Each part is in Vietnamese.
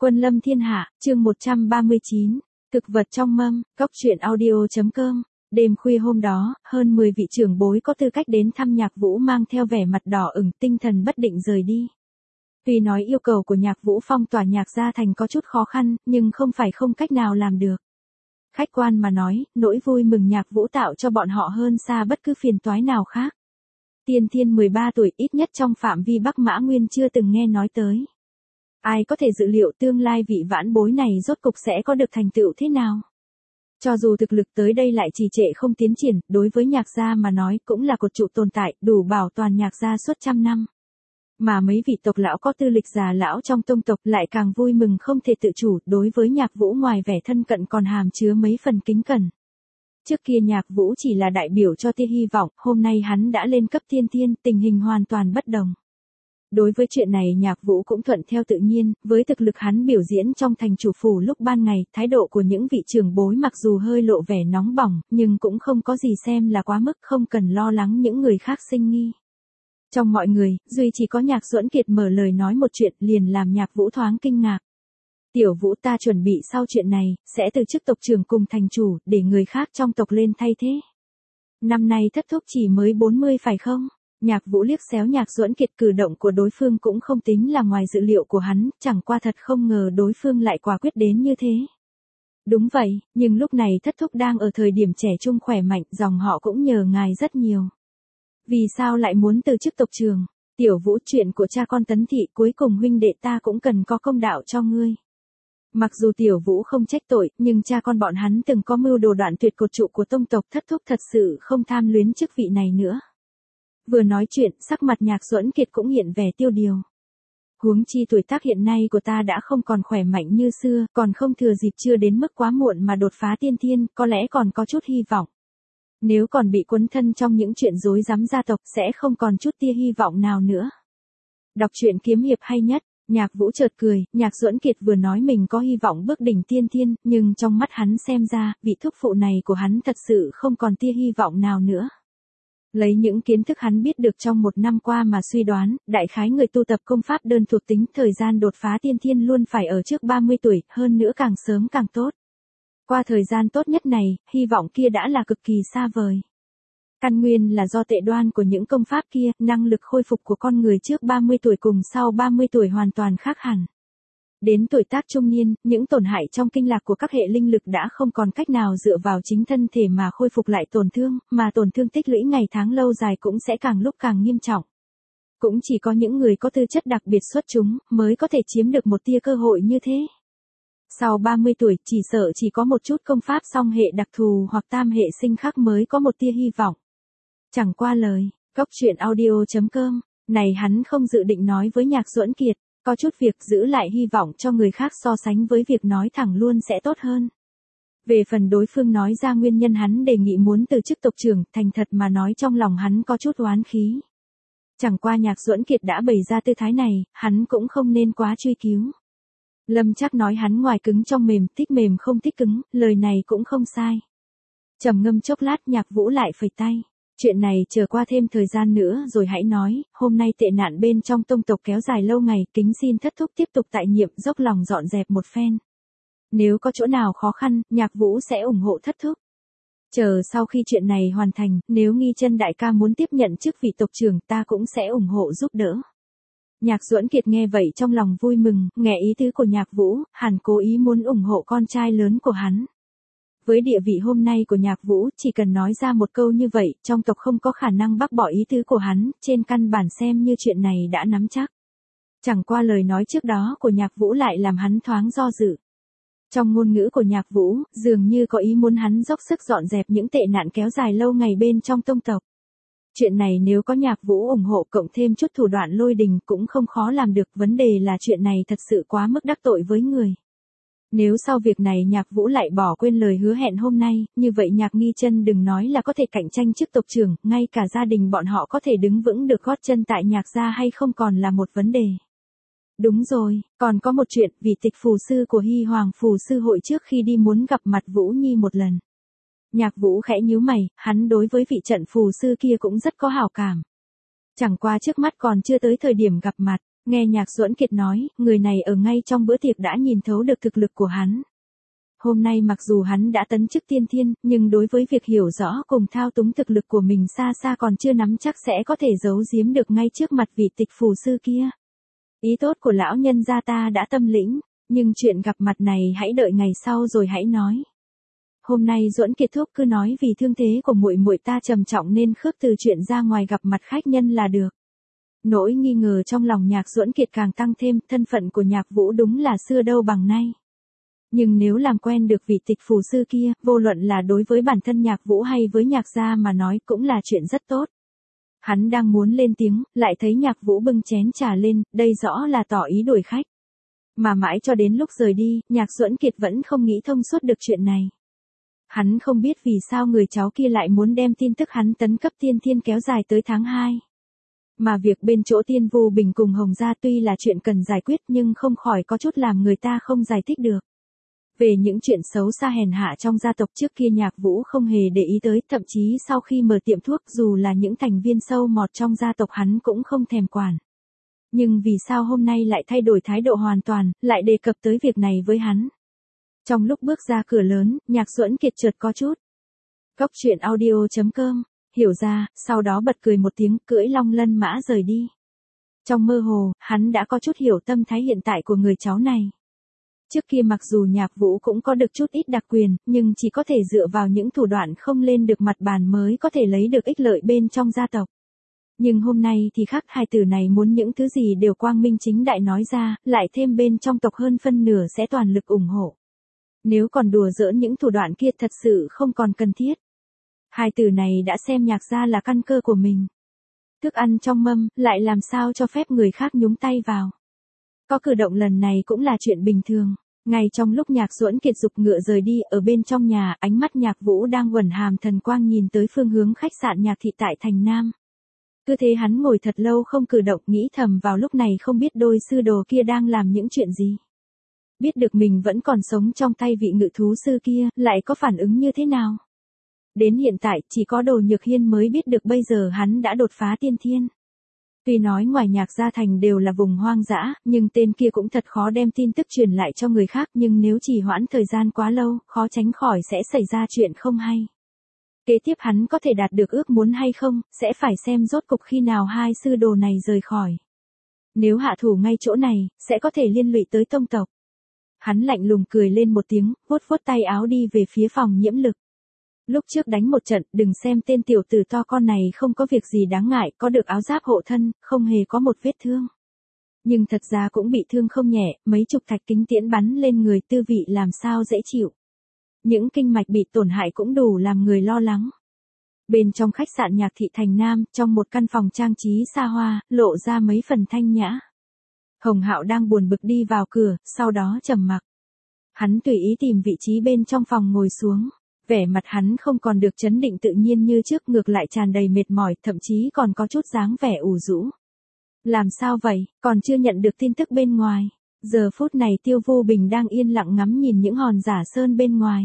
Quân lâm thiên hạ, chương 139, thực vật trong mâm, cóc truyện audio.com. Đêm khuya hôm đó, hơn 10 vị trưởng bối có tư cách đến thăm Nhạc Vũ mang theo vẻ mặt đỏ ửng, tinh thần bất định rời đi. Tuy nói yêu cầu của Nhạc Vũ phong tỏa Nhạc gia thành có chút khó khăn, nhưng không phải không cách nào làm được. Khách quan mà nói, nỗi vui mừng Nhạc Vũ tạo cho bọn họ hơn xa bất cứ phiền toái nào khác. Tiên Thiên 13 tuổi, ít nhất trong phạm vi Bắc Mã Nguyên chưa từng nghe nói tới. Ai có thể dự liệu tương lai vị vãn bối này rốt cục sẽ có được thành tựu thế nào? Cho dù thực lực tới đây lại trì trệ không tiến triển, đối với Nhạc gia mà nói cũng là cột trụ tồn tại, đủ bảo toàn Nhạc gia suốt trăm năm. Mà mấy vị tộc lão có tư lịch già lão trong tông tộc lại càng vui mừng không thể tự chủ, đối với Nhạc Vũ ngoài vẻ thân cận còn hàm chứa mấy phần kính cẩn. Trước kia Nhạc Vũ chỉ là đại biểu cho tia hy vọng, hôm nay hắn đã lên cấp tiên thiên, tình hình hoàn toàn bất đồng. Đối với chuyện này Nhạc Vũ cũng thuận theo tự nhiên, với thực lực hắn biểu diễn trong thành chủ phủ lúc ban ngày, thái độ của những vị trưởng bối mặc dù hơi lộ vẻ nóng bỏng, nhưng cũng không có gì xem là quá mức, không cần lo lắng những người khác sinh nghi. Trong mọi người, duy chỉ có Nhạc Duẫn Kiệt mở lời nói một chuyện liền làm Nhạc Vũ thoáng kinh ngạc. Tiểu Vũ, ta chuẩn bị sau chuyện này, sẽ từ chức tộc trưởng cùng thành chủ, để người khác trong tộc lên thay thế. Năm nay thất thúc chỉ mới 40 phải không? Nhạc Vũ liếc xéo Nhạc Duẫn Kiệt, cử động của đối phương cũng không tính là ngoài dự liệu của hắn, chẳng qua thật không ngờ đối phương lại quả quyết đến như thế. Đúng vậy, nhưng lúc này thất thúc đang ở thời điểm trẻ trung khỏe mạnh, dòng họ cũng nhờ ngài rất nhiều. Vì sao lại muốn từ chức tộc trưởng? Tiểu Vũ, chuyện của cha con Tấn Thị cuối cùng huynh đệ ta cũng cần có công đạo cho ngươi. Mặc dù Tiểu Vũ không trách tội, nhưng cha con bọn hắn từng có mưu đồ đoạn tuyệt cột trụ của tông tộc, thất thúc thật sự không tham luyến chức vị này nữa. Vừa nói chuyện, sắc mặt Nhạc Duẫn Kiệt cũng hiện vẻ tiêu điều. Huống chi tuổi tác hiện nay của ta đã không còn khỏe mạnh như xưa, còn không thừa dịp chưa đến mức quá muộn mà đột phá tiên thiên, có lẽ còn có chút hy vọng. Nếu còn bị quấn thân trong những chuyện rối rắm gia tộc sẽ không còn chút tia hy vọng nào nữa. Đọc truyện kiếm hiệp hay nhất, Nhạc Vũ chợt cười, Nhạc Duẫn Kiệt vừa nói mình có hy vọng bước đỉnh tiên thiên, nhưng trong mắt hắn xem ra, vị thúc phụ này của hắn thật sự không còn tia hy vọng nào nữa. Lấy những kiến thức hắn biết được trong một năm qua mà suy đoán, đại khái người tu tập công pháp đơn thuộc tính thời gian đột phá tiên thiên luôn phải ở trước 30 tuổi, hơn nữa càng sớm càng tốt. Qua thời gian tốt nhất này, hy vọng kia đã là cực kỳ xa vời. Căn nguyên là do tệ đoan của những công pháp kia, năng lực khôi phục của con người trước 30 tuổi cùng sau 30 tuổi hoàn toàn khác hẳn. Đến tuổi tác trung niên, những tổn hại trong kinh lạc của các hệ linh lực đã không còn cách nào dựa vào chính thân thể mà khôi phục lại tổn thương, mà tổn thương tích lũy ngày tháng lâu dài cũng sẽ càng lúc càng nghiêm trọng. Cũng chỉ có những người có tư chất đặc biệt xuất chúng, mới có thể chiếm được một tia cơ hội như thế. Sau 30 tuổi, chỉ sợ chỉ có một chút công pháp song hệ đặc thù hoặc tam hệ sinh khác mới có một tia hy vọng. Chẳng qua lời, cóc truyện audio.com, này hắn không dự định nói với Nhạc Duẫn Kiệt. Có chút việc giữ lại hy vọng cho người khác so sánh với việc nói thẳng luôn sẽ tốt hơn. Về phần đối phương nói ra nguyên nhân hắn đề nghị muốn từ chức tộc trưởng, thành thật mà nói trong lòng hắn có chút oán khí. Chẳng qua Nhạc Duẫn Kiệt đã bày ra tư thái này, hắn cũng không nên quá truy cứu. Lâm Trác nói hắn ngoài cứng trong mềm, thích mềm không thích cứng, lời này cũng không sai. Trầm ngâm chốc lát, Nhạc Vũ lại phẩy tay. Chuyện này chờ qua thêm thời gian nữa rồi hãy nói, hôm nay tệ nạn bên trong tông tộc kéo dài lâu ngày, kính xin thất thúc tiếp tục tại nhiệm, dốc lòng dọn dẹp một phen. Nếu có chỗ nào khó khăn, Nhạc Vũ sẽ ủng hộ thất thúc. Chờ sau khi chuyện này hoàn thành, nếu Nghi Chân đại ca muốn tiếp nhận chức vị tộc trưởng ta cũng sẽ ủng hộ giúp đỡ. Nhạc Duẫn Kiệt nghe vậy trong lòng vui mừng, nghe ý tứ của Nhạc Vũ, hẳn cố ý muốn ủng hộ con trai lớn của hắn. Với địa vị hôm nay của Nhạc Vũ, chỉ cần nói ra một câu như vậy, trong tộc không có khả năng bác bỏ ý tứ của hắn, trên căn bản xem như chuyện này đã nắm chắc. Chẳng qua lời nói trước đó của Nhạc Vũ lại làm hắn thoáng do dự. Trong ngôn ngữ của Nhạc Vũ, dường như có ý muốn hắn dốc sức dọn dẹp những tệ nạn kéo dài lâu ngày bên trong tông tộc. Chuyện này nếu có Nhạc Vũ ủng hộ cộng thêm chút thủ đoạn lôi đình cũng không khó làm được, vấn đề là chuyện này thật sự quá mức đắc tội với người. Nếu sau việc này Nhạc Vũ lại bỏ quên lời hứa hẹn hôm nay, như vậy Nhạc Nghi Chân đừng nói là có thể cạnh tranh chức tộc trưởng, ngay cả gia đình bọn họ có thể đứng vững được gót chân tại Nhạc gia hay không còn là một vấn đề. Đúng rồi, còn có một chuyện, vị tịch phù sư của Hy Hoàng phù sư hội trước khi đi muốn gặp mặt Vũ Nhi một lần. Nhạc Vũ khẽ nhíu mày, hắn đối với vị trận phù sư kia cũng rất có hảo cảm. Chẳng qua trước mắt còn chưa tới thời điểm gặp mặt. Nghe Nhạc Duẫn Kiệt nói, người này ở ngay trong bữa tiệc đã nhìn thấu được thực lực của hắn. Hôm nay mặc dù hắn đã tấn chức tiên thiên, nhưng đối với việc hiểu rõ cùng thao túng thực lực của mình xa xa còn chưa nắm chắc sẽ có thể giấu giếm được ngay trước mặt vị tịch phù sư kia. Ý tốt của lão nhân gia ta đã tâm lĩnh, nhưng chuyện gặp mặt này hãy đợi ngày sau rồi hãy nói. Hôm nay Duẫn Kiệt thúc cứ nói vì thương thế của muội muội ta trầm trọng nên khước từ chuyện ra ngoài gặp mặt khách nhân là được. Nỗi nghi ngờ trong lòng Nhạc Duẫn Kiệt càng tăng thêm, thân phận của Nhạc Vũ đúng là xưa đâu bằng nay. Nhưng nếu làm quen được vị tịch phù sư kia, vô luận là đối với bản thân Nhạc Vũ hay với Nhạc gia mà nói cũng là chuyện rất tốt. Hắn đang muốn lên tiếng, lại thấy Nhạc Vũ bưng chén trà lên, đây rõ là tỏ ý đuổi khách. Mà mãi cho đến lúc rời đi, Nhạc Duẫn Kiệt vẫn không nghĩ thông suốt được chuyện này. Hắn không biết vì sao người cháu kia lại muốn đem tin tức hắn tấn cấp tiên thiên kéo dài tới tháng 2. Mà việc bên chỗ Tiên Vu Bình cùng Hồng gia tuy là chuyện cần giải quyết nhưng không khỏi có chút làm người ta không giải thích được. Về những chuyện xấu xa hèn hạ trong gia tộc trước kia Nhạc Vũ không hề để ý tới, thậm chí sau khi mở tiệm thuốc dù là những thành viên sâu mọt trong gia tộc hắn cũng không thèm quản. Nhưng vì sao hôm nay lại thay đổi thái độ hoàn toàn, lại đề cập tới việc này với hắn? Trong lúc bước ra cửa lớn, Nhạc Duẫn Kiệt chợt có chút. Cốc truyện audio.com, hiểu ra, sau đó bật cười một tiếng, cưỡi long lân mã rời đi. Trong mơ hồ, hắn đã có chút hiểu tâm thái hiện tại của người cháu này. Trước kia mặc dù Nhạc Vũ cũng có được chút ít đặc quyền, nhưng chỉ có thể dựa vào những thủ đoạn không lên được mặt bàn mới có thể lấy được ích lợi bên trong gia tộc. Nhưng hôm nay thì khác, hai từ này muốn những thứ gì đều quang minh chính đại nói ra, lại thêm bên trong tộc hơn phân nửa sẽ toàn lực ủng hộ. Nếu còn đùa giỡn những thủ đoạn kia thật sự không còn cần thiết. Hai từ này đã xem Nhạc gia là căn cơ của mình. Thức ăn trong mâm, lại làm sao cho phép người khác nhúng tay vào. Có cử động lần này cũng là chuyện bình thường. Ngay trong lúc Nhạc Duẫn Kiệt giục ngựa rời đi, ở bên trong nhà, ánh mắt Nhạc Vũ đang uẩn hàm thần quang nhìn tới phương hướng khách sạn Nhạc thị tại thành Nam. Cứ thế hắn ngồi thật lâu không cử động, nghĩ thầm vào lúc này không biết đôi sư đồ kia đang làm những chuyện gì. Biết được mình vẫn còn sống trong tay vị ngự thú sư kia, lại có phản ứng như thế nào? Đến hiện tại, chỉ có Đồ Nhược Hiên mới biết được bây giờ hắn đã đột phá tiên thiên. Tuy nói ngoài Nhạc gia thành đều là vùng hoang dã, nhưng tên kia cũng thật khó đem tin tức truyền lại cho người khác, nhưng nếu trì hoãn thời gian quá lâu, khó tránh khỏi sẽ xảy ra chuyện không hay. Kế tiếp hắn có thể đạt được ước muốn hay không, sẽ phải xem rốt cục khi nào hai sư đồ này rời khỏi. Nếu hạ thủ ngay chỗ này, sẽ có thể liên lụy tới tông tộc. Hắn lạnh lùng cười lên một tiếng, vuốt vuốt tay áo đi về phía phòng nhiễm lực. Lúc trước đánh một trận, đừng xem tên tiểu tử to con này không có việc gì đáng ngại, có được áo giáp hộ thân, không hề có một vết thương. Nhưng thật ra cũng bị thương không nhẹ, mấy chục thạch kính tiễn bắn lên người, tư vị làm sao dễ chịu. Những kinh mạch bị tổn hại cũng đủ làm người lo lắng. Bên trong khách sạn Nhạc thị thành Nam, trong một căn phòng trang trí xa hoa, lộ ra mấy phần thanh nhã. Hồng Hạo đang buồn bực đi vào cửa, sau đó trầm mặc. Hắn tùy ý tìm vị trí bên trong phòng ngồi xuống. Vẻ mặt hắn không còn được trấn định tự nhiên như trước, ngược lại tràn đầy mệt mỏi, thậm chí còn có chút dáng vẻ ủ rũ. Làm sao vậy, còn chưa nhận được tin tức bên ngoài. Giờ phút này Tiêu Vô Bình đang yên lặng ngắm nhìn những hòn giả sơn bên ngoài.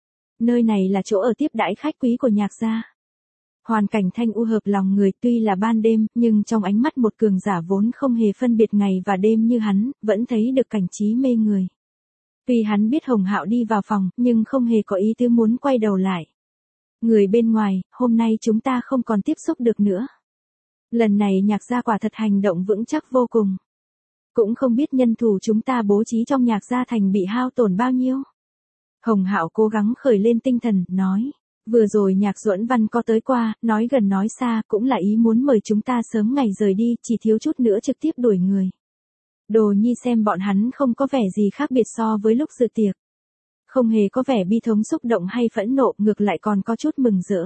Nơi này là chỗ ở tiếp đãi khách quý của Nhạc gia. Hoàn cảnh thanh u hợp lòng người, tuy là ban đêm, nhưng trong ánh mắt một cường giả vốn không hề phân biệt ngày và đêm như hắn, vẫn thấy được cảnh trí mê người. Tuy hắn biết Hồng Hạo đi vào phòng, nhưng không hề có ý tứ muốn quay đầu lại. Người bên ngoài, hôm nay chúng ta không còn tiếp xúc được nữa. Lần này Nhạc gia quả thật hành động vững chắc vô cùng. Cũng không biết nhân thủ chúng ta bố trí trong Nhạc gia thành bị hao tổn bao nhiêu. Hồng Hạo cố gắng khởi lên tinh thần, nói. Vừa rồi Nhạc Duẫn Văn có tới qua, nói gần nói xa, cũng là ý muốn mời chúng ta sớm ngày rời đi, chỉ thiếu chút nữa trực tiếp đuổi người. Đồ Nhi xem bọn hắn không có vẻ gì khác biệt so với lúc dự tiệc. Không hề có vẻ bi thống xúc động hay phẫn nộ, ngược lại còn có chút mừng rỡ.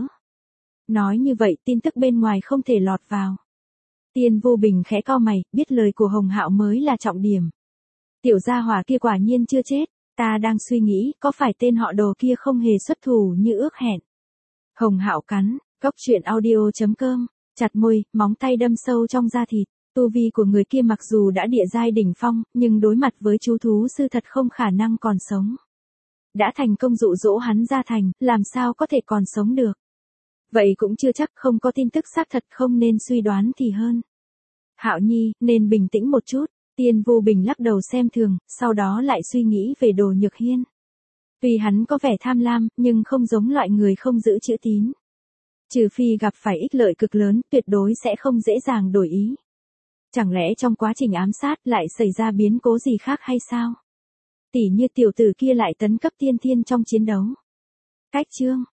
Nói như vậy tin tức bên ngoài không thể lọt vào. Tiên Vô Bình khẽ cau mày, biết lời của Hồng Hạo mới là trọng điểm. Tiểu gia hỏa kia quả nhiên chưa chết, ta đang suy nghĩ có phải tên họ Đồ kia không hề xuất thủ như ước hẹn. Hồng Hạo cắn, cốc truyện audio.com, chặt môi, móng tay đâm sâu trong da thịt. Tu vi của người kia mặc dù đã địa giai đỉnh phong, nhưng đối mặt với chú thú sư thật không khả năng còn sống. Đã thành công dụ dỗ hắn ra thành, làm sao có thể còn sống được. Vậy cũng chưa chắc, không có tin tức xác thật, không nên suy đoán thì hơn. Hạo Nhi, nên bình tĩnh một chút. Tiên Vô Bình lắc đầu xem thường, sau đó lại suy nghĩ về Đồ Nhược Hiên. Tuy hắn có vẻ tham lam, nhưng không giống loại người không giữ chữ tín. Trừ phi gặp phải ích lợi cực lớn, tuyệt đối sẽ không dễ dàng đổi ý. Chẳng lẽ trong quá trình ám sát lại xảy ra biến cố gì khác hay sao? Tỉ như tiểu tử kia lại tấn cấp tiên thiên trong chiến đấu. Cách chương